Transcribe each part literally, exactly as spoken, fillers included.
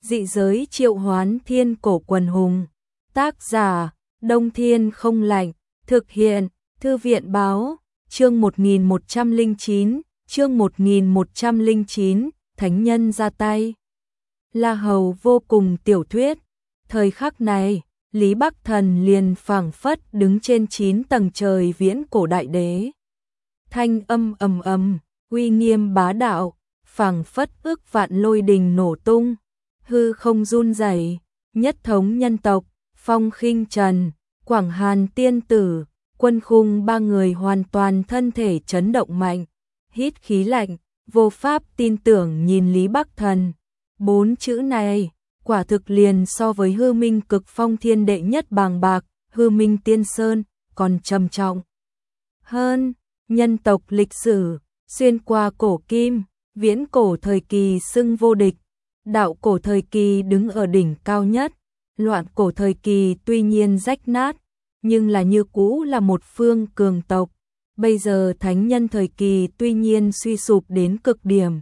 Dị giới triệu hoán thiên cổ quần hùng. Tác giả, Đông Thiên không lạnh. Thực hiện, Thư viện báo, chương một nghìn một trăm lẻ chín, chương một nghìn một trăm lẻ chín, thánh nhân ra tay. La Hầu vô cùng tiểu thuyết. Thời khắc này, Lý Bắc Thần liền phảng phất đứng trên chín tầng trời viễn cổ đại đế. Thanh âm ầm ầm, uy nghiêm bá đạo, phảng phất ước vạn lôi đình nổ tung, hư không run rẩy. Nhất thống nhân tộc, Phong Khinh Trần, Quảng Hàn Tiên Tử, Quân Khung ba người hoàn toàn thân thể chấn động mạnh, hít khí lạnh, vô pháp tin tưởng nhìn Lý Bắc Thần. Bốn chữ này, quả thực liền so với hư minh cực phong thiên đệ nhất bàng bạc, hư minh tiên sơn, còn trầm trọng hơn. Nhân tộc lịch sử, xuyên qua cổ kim, viễn cổ thời kỳ xưng vô địch, đạo cổ thời kỳ đứng ở đỉnh cao nhất, loạn cổ thời kỳ tuy nhiên rách nát, nhưng là như cũ là một phương cường tộc. Bây giờ thánh nhân thời kỳ tuy nhiên suy sụp đến cực điểm,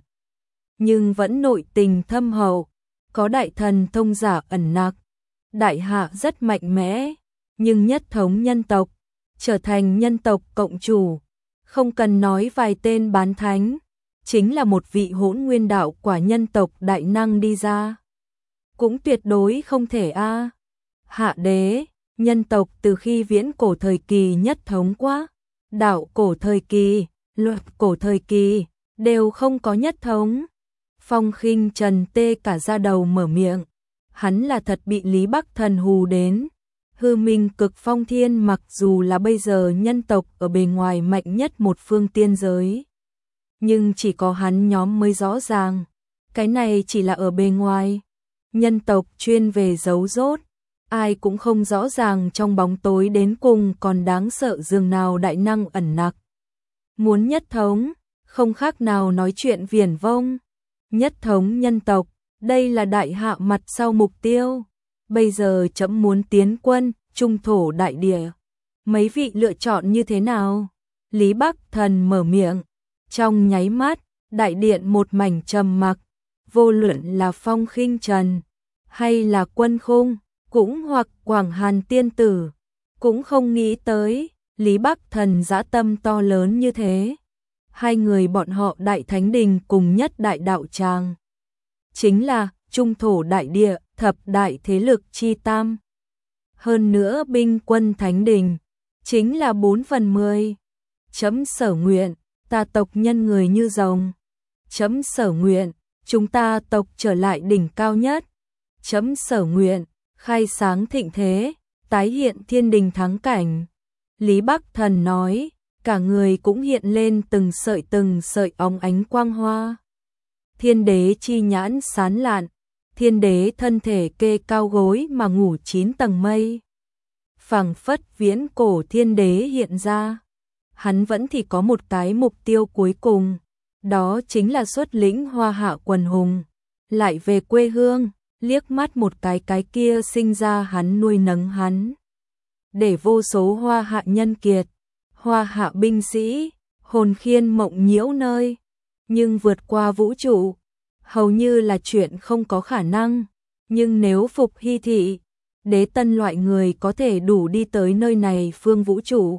nhưng vẫn nội tình thâm hậu, có đại thần thông giả ẩn nặc. Đại hạ rất mạnh mẽ, nhưng nhất thống nhân tộc, trở thành nhân tộc cộng chủ, không cần nói vài tên bán thánh, chính là một vị hỗn nguyên đạo quả nhân tộc đại năng đi ra, cũng tuyệt đối không thể a. Hạ đế, nhân tộc từ khi viễn cổ thời kỳ nhất thống quá, đạo cổ thời kỳ, luật cổ thời kỳ, đều không có nhất thống. Phong Khinh Trần tê cả da đầu mở miệng, hắn là thật bị Lý Bắc Thần hù đến. Hư minh cực phong thiên mặc dù là bây giờ nhân tộc ở bề ngoài mạnh nhất một phương tiên giới, nhưng chỉ có hắn nhóm mới rõ ràng, cái này chỉ là ở bề ngoài. Nhân tộc chuyên về giấu rốt, ai cũng không rõ ràng trong bóng tối đến cùng còn đáng sợ dường nào đại năng ẩn nặc. Muốn nhất thống, không khác nào nói chuyện viển vông. Nhất thống nhân tộc, đây là đại hạ mặt sau mục tiêu. Bây giờ chấm muốn tiến quân, trung thổ đại địa. Mấy vị lựa chọn như thế nào? Lý Bắc Thần mở miệng. Trong nháy mắt, đại điện một mảnh trầm mặc. Vô luận là Phong Khinh Trần, hay là Quân Khung, cũng hoặc Quảng Hàn Tiên Tử, cũng không nghĩ tới Lý Bắc Thần dã tâm to lớn như thế. Hai người bọn họ đại thánh đình cùng nhất đại đạo tràng, chính là trung thổ đại địa, thập đại thế lực chi tam. Hơn nữa binh quân thánh đình, chính là bốn phần mười. Chấm sở nguyện, ta tộc nhân người như rồng. Chấm sở nguyện, chúng ta tộc trở lại đỉnh cao nhất. Chấm sở nguyện, khai sáng thịnh thế, tái hiện thiên đình thắng cảnh. Lý Bắc Thần nói, cả người cũng hiện lên từng sợi từng sợi óng ánh quang hoa. Thiên đế chi nhãn sán lạn, thiên đế thân thể kê cao gối mà ngủ chín tầng mây. Phảng phất viễn cổ thiên đế hiện ra, hắn vẫn thì có một cái mục tiêu cuối cùng, đó chính là xuất lĩnh hoa hạ quần hùng, lại về quê hương, liếc mắt một cái cái kia sinh ra hắn nuôi nấng hắn. Để vô số hoa hạ nhân kiệt, hoa hạ binh sĩ, hồn khiên mộng nhiễu nơi, nhưng vượt qua vũ trụ, hầu như là chuyện không có khả năng. Nhưng nếu Phục Hy thị, đế tân loại người có thể đủ đi tới nơi này phương vũ trụ,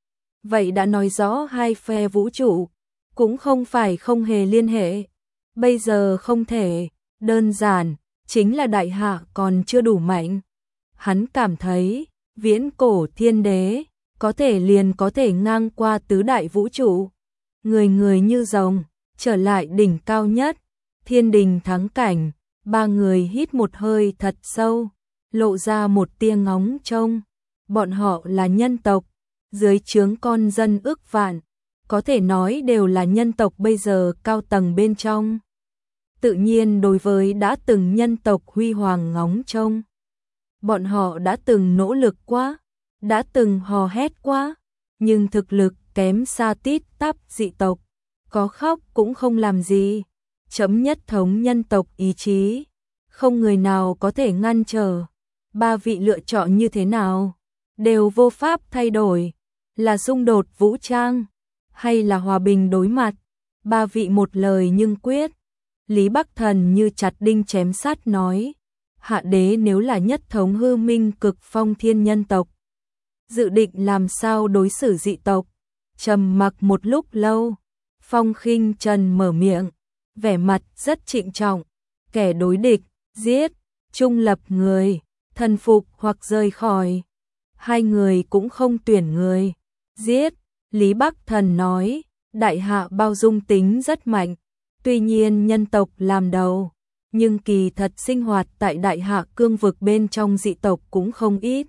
vậy đã nói rõ hai phe vũ trụ cũng không phải không hề liên hệ. Bây giờ không thể, đơn giản, chính là đại hạ còn chưa đủ mạnh. Hắn cảm thấy, viễn cổ thiên đế, có thể liền có thể ngang qua tứ đại vũ trụ. Người người như rồng, trở lại đỉnh cao nhất, thiên đình thắng cảnh. Ba người hít một hơi thật sâu, lộ ra một tia ngóng trông. Bọn họ là nhân tộc, dưới trướng con dân ước vạn, có thể nói đều là nhân tộc bây giờ cao tầng bên trong. Tự nhiên đối với đã từng nhân tộc huy hoàng ngóng trông. Bọn họ đã từng nỗ lực quá, đã từng hò hét quá, nhưng thực lực kém xa tít tắp dị tộc, có khóc cũng không làm gì. Chấm nhất thống nhân tộc ý chí, không người nào có thể ngăn trở. Ba vị lựa chọn như thế nào, đều vô pháp thay đổi, là xung đột vũ trang, hay là hòa bình đối mặt. Ba vị một lời nhưng quyết, Lý Bắc Thần như chặt đinh chém sắt nói, hạ đế nếu là nhất thống hư minh cực phong thiên nhân tộc, dự định làm sao đối xử dị tộc? Trầm mặc một lúc lâu, Phong Khinh Trần mở miệng, vẻ mặt rất trịnh trọng, kẻ đối địch, giết, trung lập người, thần phục hoặc rời khỏi. Hai người cũng không tuyển người, giết. Lý Bắc Thần nói, đại hạ bao dung tính rất mạnh, tuy nhiên nhân tộc làm đầu, nhưng kỳ thật sinh hoạt tại đại hạ cương vực bên trong dị tộc cũng không ít.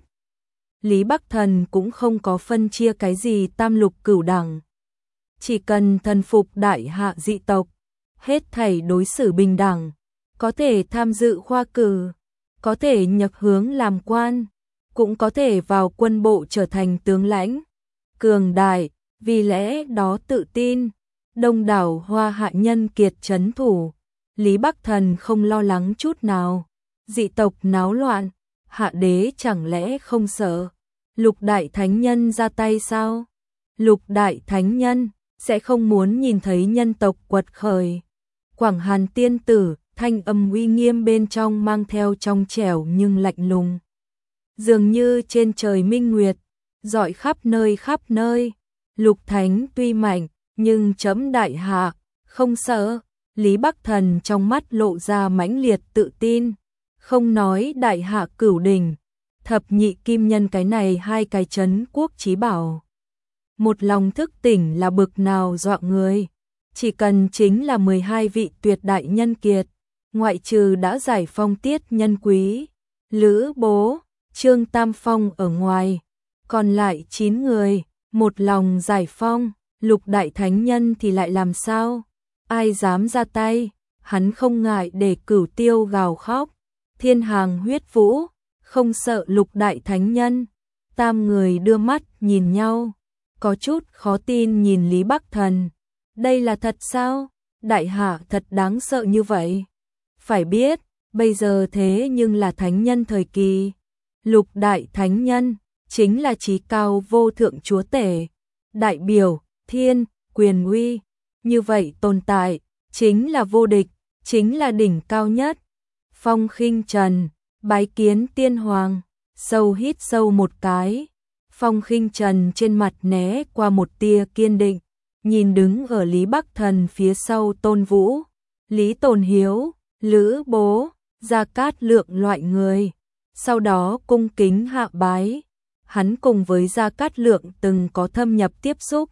Lý Bắc Thần cũng không có phân chia cái gì tam lục cửu đẳng. Chỉ cần thần phục đại hạ dị tộc, hết thảy đối xử bình đẳng, có thể tham dự khoa cử, có thể nhập hướng làm quan, cũng có thể vào quân bộ trở thành tướng lãnh, cường đại, vì lẽ đó tự tin, đông đảo hoa hạ nhân kiệt trấn thủ. Lý Bắc Thần không lo lắng chút nào, dị tộc náo loạn, hạ đế chẳng lẽ không sợ Lục Đại Thánh Nhân ra tay sao? Lục Đại Thánh Nhân sẽ không muốn nhìn thấy nhân tộc quật khởi. Quảng Hàn tiên tử, thanh âm uy nghiêm bên trong mang theo trong trẻo nhưng lạnh lùng. Dường như trên trời minh nguyệt, rọi khắp nơi khắp nơi. Lục Thánh tuy mạnh, nhưng chấm đại hạ, không sợ. Lý Bắc Thần trong mắt lộ ra mãnh liệt tự tin, không nói đại hạ cửu đỉnh, thập nhị kim nhân cái này hai cái trấn quốc chí bảo. Một lòng thức tỉnh là bực nào dọa người, chỉ cần chính là mười hai vị tuyệt đại nhân kiệt, ngoại trừ đã giải phong Tiết Nhân Quý, Lữ Bố, Trương Tam Phong ở ngoài, còn lại chín người, một lòng giải phong. Lục Đại Thánh Nhân thì lại làm sao? Ai dám ra tay, hắn không ngại để cửu tiêu gào khóc, thiên hàng huyết vũ, không sợ Lục Đại Thánh Nhân. Tam người đưa mắt nhìn nhau, có chút khó tin nhìn Lý Bắc Thần. Đây là thật sao? Đại hạ thật đáng sợ như vậy? Phải biết, bây giờ thế nhưng là Thánh Nhân thời kỳ. Lục Đại Thánh Nhân chính là chí cao vô thượng chúa tể, đại biểu thiên, quyền uy, như vậy tồn tại, chính là vô địch, chính là đỉnh cao nhất. Phong Khinh Trần, bái kiến tiên hoàng, sâu hít sâu một cái. Phong Khinh Trần trên mặt né qua một tia kiên định, nhìn đứng ở Lý Bắc Thần phía sau Tôn Vũ, Lý Tồn Hiếu, Lữ Bố, Gia Cát Lượng loại người. Sau đó cung kính hạ bái, hắn cùng với Gia Cát Lượng từng có thâm nhập tiếp xúc.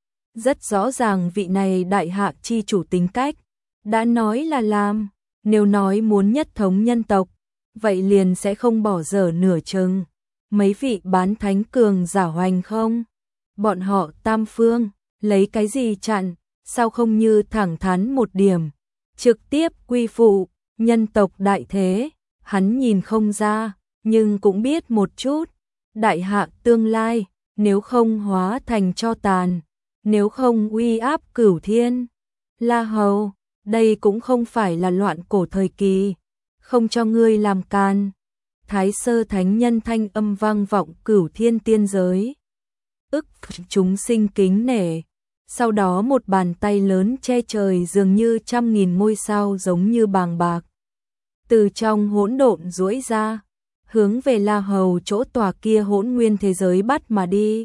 Rất rõ ràng vị này đại hạ chi chủ tính cách, đã nói là làm, nếu nói muốn nhất thống nhân tộc, vậy liền sẽ không bỏ dở nửa chừng. Mấy vị bán thánh cường giả hoành không? Bọn họ tam phương, lấy cái gì chặn, sao không như thẳng thắn một điểm, trực tiếp quy phụ, nhân tộc đại thế, hắn nhìn không ra, nhưng cũng biết một chút, đại hạ tương lai, nếu không hóa thành tro tàn, nếu không uy áp cửu thiên. La Hầu, đây cũng không phải là loạn cổ thời kỳ, không cho ngươi làm can. Thái Sơ Thánh Nhân thanh âm vang vọng cửu thiên tiên giới. Ức chúng sinh kính nể. Sau đó một bàn tay lớn che trời dường như trăm nghìn ngôi sao giống như bàng bạc. Từ trong hỗn độn duỗi ra, hướng về La Hầu chỗ tòa kia hỗn nguyên thế giới bắt mà đi.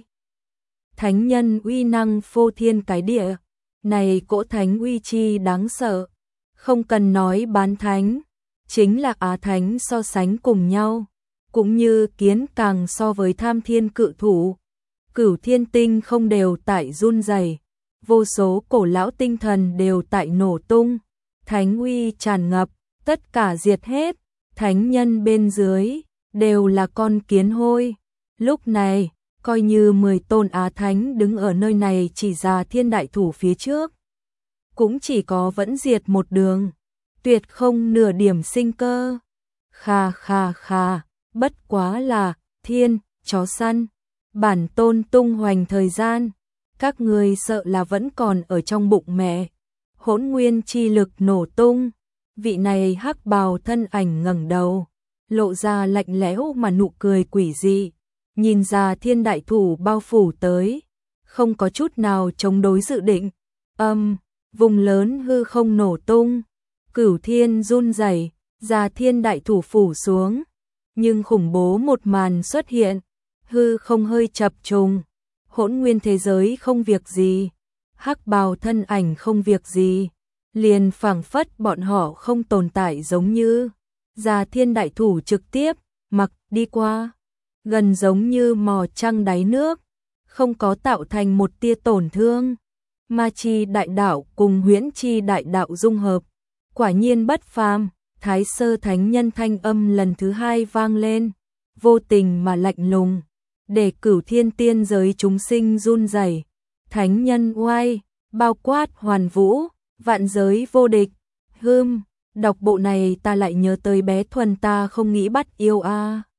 Thánh nhân uy năng phô thiên cái địa, này cỗ thánh uy chi đáng sợ, không cần nói bán thánh, chính là á thánh so sánh cùng nhau, cũng như kiến càng so với tham thiên cự thủ. Cửu thiên tinh không đều tại run rẩy, vô số cổ lão tinh thần đều tại nổ tung, thánh uy tràn ngập, tất cả diệt hết, thánh nhân bên dưới đều là con kiến hôi. Lúc này, coi như mười tôn á thánh đứng ở nơi này chỉ ra thiên đại thủ phía trước, cũng chỉ có vẫn diệt một đường, tuyệt không nửa điểm sinh cơ. Kha kha kha, bất quá là thiên, chó săn, bản tôn tung hoành thời gian, các người sợ là vẫn còn ở trong bụng mẹ. Hỗn nguyên chi lực nổ tung, vị này hắc bào thân ảnh ngẩng đầu, lộ ra lạnh lẽo mà nụ cười quỷ dị, nhìn ra thiên đại thủ bao phủ tới, không có chút nào chống đối dự định. Âm, um, vùng lớn hư không nổ tung, Cửu thiên run rẩy, Già Thiên đại thủ phủ xuống, nhưng khủng bố một màn xuất hiện, hư không hơi chập trùng, hỗn nguyên thế giới không việc gì, hắc bào thân ảnh không việc gì, liền phảng phất bọn họ không tồn tại giống như. Già Thiên đại thủ trực tiếp mặc đi qua, gần giống như mò trăng đáy nước, không có tạo thành một tia tổn thương. Ma chi đại đạo cùng huyễn chi đại đạo dung hợp, quả nhiên bất phàm. Thái sơ thánh nhân thanh âm lần thứ hai vang lên, vô tình mà lạnh lùng, để cửu thiên tiên giới chúng sinh run rẩy. Thánh nhân oai, bao quát hoàn vũ, vạn giới vô địch. Hưm, đọc bộ này ta lại nhớ tới bé Thuần ta không nghĩ bắt yêu a. À.